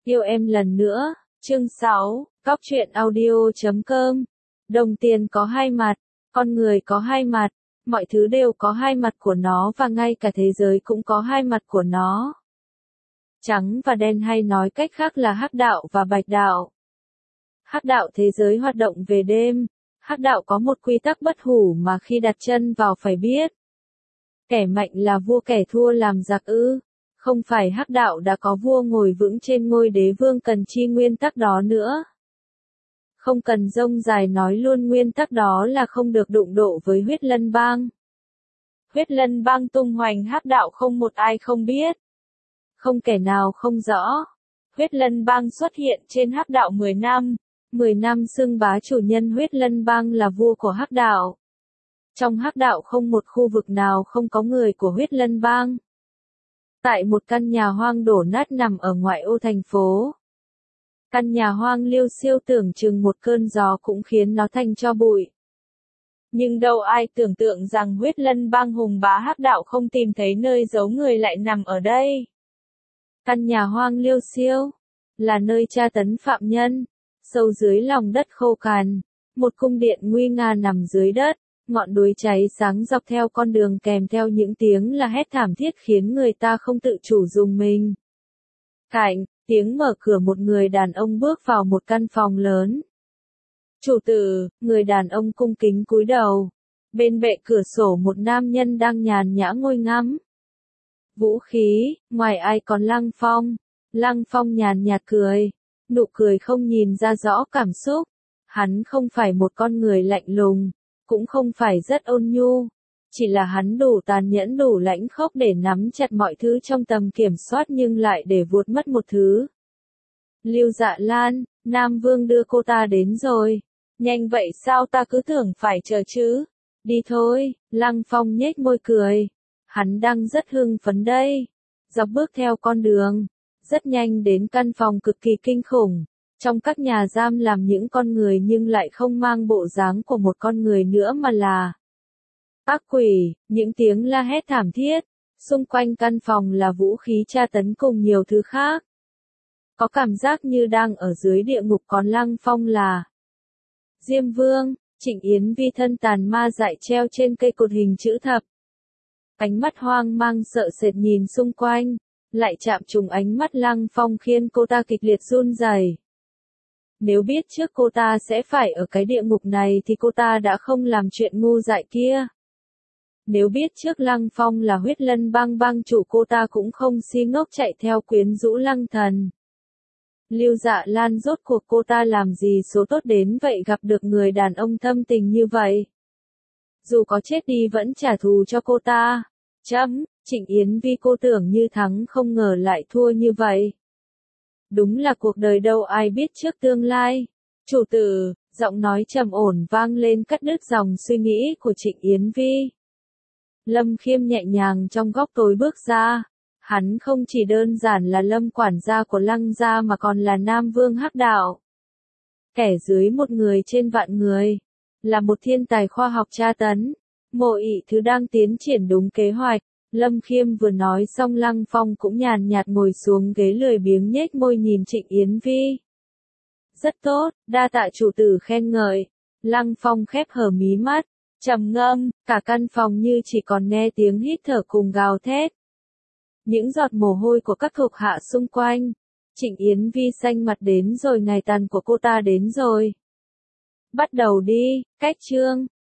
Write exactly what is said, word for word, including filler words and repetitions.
Yêu em lần nữa, chương sáu, Cóc truyện audio chấm com. Đồng tiền có hai mặt, con người có hai mặt, mọi thứ đều có hai mặt của nó và ngay cả thế giới cũng có hai mặt của nó. Trắng và đen hay nói cách khác là hắc đạo và bạch đạo. Hắc đạo thế giới hoạt động về đêm, hắc đạo có một quy tắc bất hủ mà khi đặt chân vào phải biết. Kẻ mạnh là vua, kẻ thua làm giặc ư? Không phải hắc đạo đã có vua ngồi vững trên ngôi đế vương cần chi nguyên tắc đó nữa. Không cần rông dài nói luôn, nguyên tắc đó là không được đụng độ với huyết lân bang. Huyết lân bang tung hoành hắc đạo không một ai không biết. Không kẻ nào không rõ. Huyết lân bang xuất hiện trên hắc đạo mười năm. mười năm xưng bá, chủ nhân huyết lân bang là vua của hắc đạo. Trong hắc đạo không một khu vực nào không có người của huyết lân bang. Tại một căn nhà hoang đổ nát nằm ở ngoại ô thành phố. Căn nhà hoang liêu xiêu, tưởng chừng một cơn gió cũng khiến nó thành tro bụi. Nhưng đâu ai tưởng tượng rằng huyết lân bang hùng bá hắc đạo không tìm thấy nơi giấu người lại nằm ở đây. Căn nhà hoang liêu xiêu là nơi tra tấn phạm nhân, sâu dưới lòng đất khô cằn, một cung điện nguy nga nằm dưới đất. Ngọn đuối cháy sáng dọc theo con đường kèm theo những tiếng la hét thảm thiết khiến người ta không tự chủ rùng mình. Cạnh, tiếng mở cửa, một người đàn ông bước vào một căn phòng lớn. Chủ tử, người đàn ông cung kính cúi đầu. Bên bệ cửa sổ một nam nhân đang nhàn nhã ngồi ngắm. Vũ khí, ngoài ai còn Lăng Phong. Lăng Phong nhàn nhạt cười. Nụ cười không nhìn ra rõ cảm xúc. Hắn không phải một con người lạnh lùng. Cũng không phải rất ôn nhu, chỉ là hắn đủ tàn nhẫn, đủ lãnh khốc để nắm chặt mọi thứ trong tầm kiểm soát nhưng lại để vuốt mất một thứ. Lưu Dạ Lan, Nam Vương đưa cô ta đến rồi. Nhanh vậy sao, ta cứ tưởng phải chờ chứ. Đi thôi, Lăng Phong nhếch môi cười. Hắn đang rất hưng phấn đây. Dọc bước theo con đường, rất nhanh đến căn phòng cực kỳ kinh khủng. Trong các nhà giam làm những con người nhưng lại không mang bộ dáng của một con người nữa mà là ác quỷ, những tiếng la hét thảm thiết. Xung quanh căn phòng là vũ khí tra tấn cùng nhiều thứ khác. Có cảm giác như đang ở dưới địa ngục, còn Lăng Phong là Diêm Vương. Trịnh Yến Vi thân tàn ma dại treo trên cây cột hình chữ thập. Ánh mắt hoang mang sợ sệt nhìn xung quanh, lại chạm trúng ánh mắt Lăng Phong khiến cô ta kịch liệt run rẩy. Nếu biết trước cô ta sẽ phải ở cái địa ngục này thì cô ta đã không làm chuyện ngu dại kia. Nếu biết trước Lăng Phong là huyết lân bang bang chủ, cô ta cũng không si ngốc chạy theo quyến rũ Lăng Thần. Lưu Dạ Lan, rốt cuộc cô ta làm gì số tốt đến vậy, gặp được người đàn ông thâm tình như vậy. Dù có chết đi vẫn trả thù cho cô ta. Chấm, Trịnh Yến Vi, cô tưởng như thắng không ngờ lại thua như vậy. Đúng là cuộc đời đâu ai biết trước tương lai. Chủ tử, giọng nói trầm ổn vang lên cắt đứt dòng suy nghĩ của Trịnh Yến Vi. Lâm Khiêm nhẹ nhàng trong góc tối bước ra. Hắn không chỉ đơn giản là Lâm quản gia của Lăng gia mà còn là Nam Vương hắc đạo. Kẻ dưới một người trên vạn người. Là một thiên tài khoa học tra tấn. Mọi thứ đang tiến triển đúng kế hoạch. Lâm Khiêm vừa nói xong, Lăng Phong cũng nhàn nhạt ngồi xuống ghế lười biếng nhếch môi nhìn Trịnh Yến Vi. Rất tốt, đa tạ chủ tử khen ngợi. Lăng Phong khép hờ mí mắt, trầm ngâm, cả căn phòng như chỉ còn nghe tiếng hít thở cùng gào thét. Những giọt mồ hôi của các thuộc hạ xung quanh. Trịnh Yến Vi xanh mặt, đến rồi, ngày tàn của cô ta đến rồi. Bắt đầu đi, cách chương.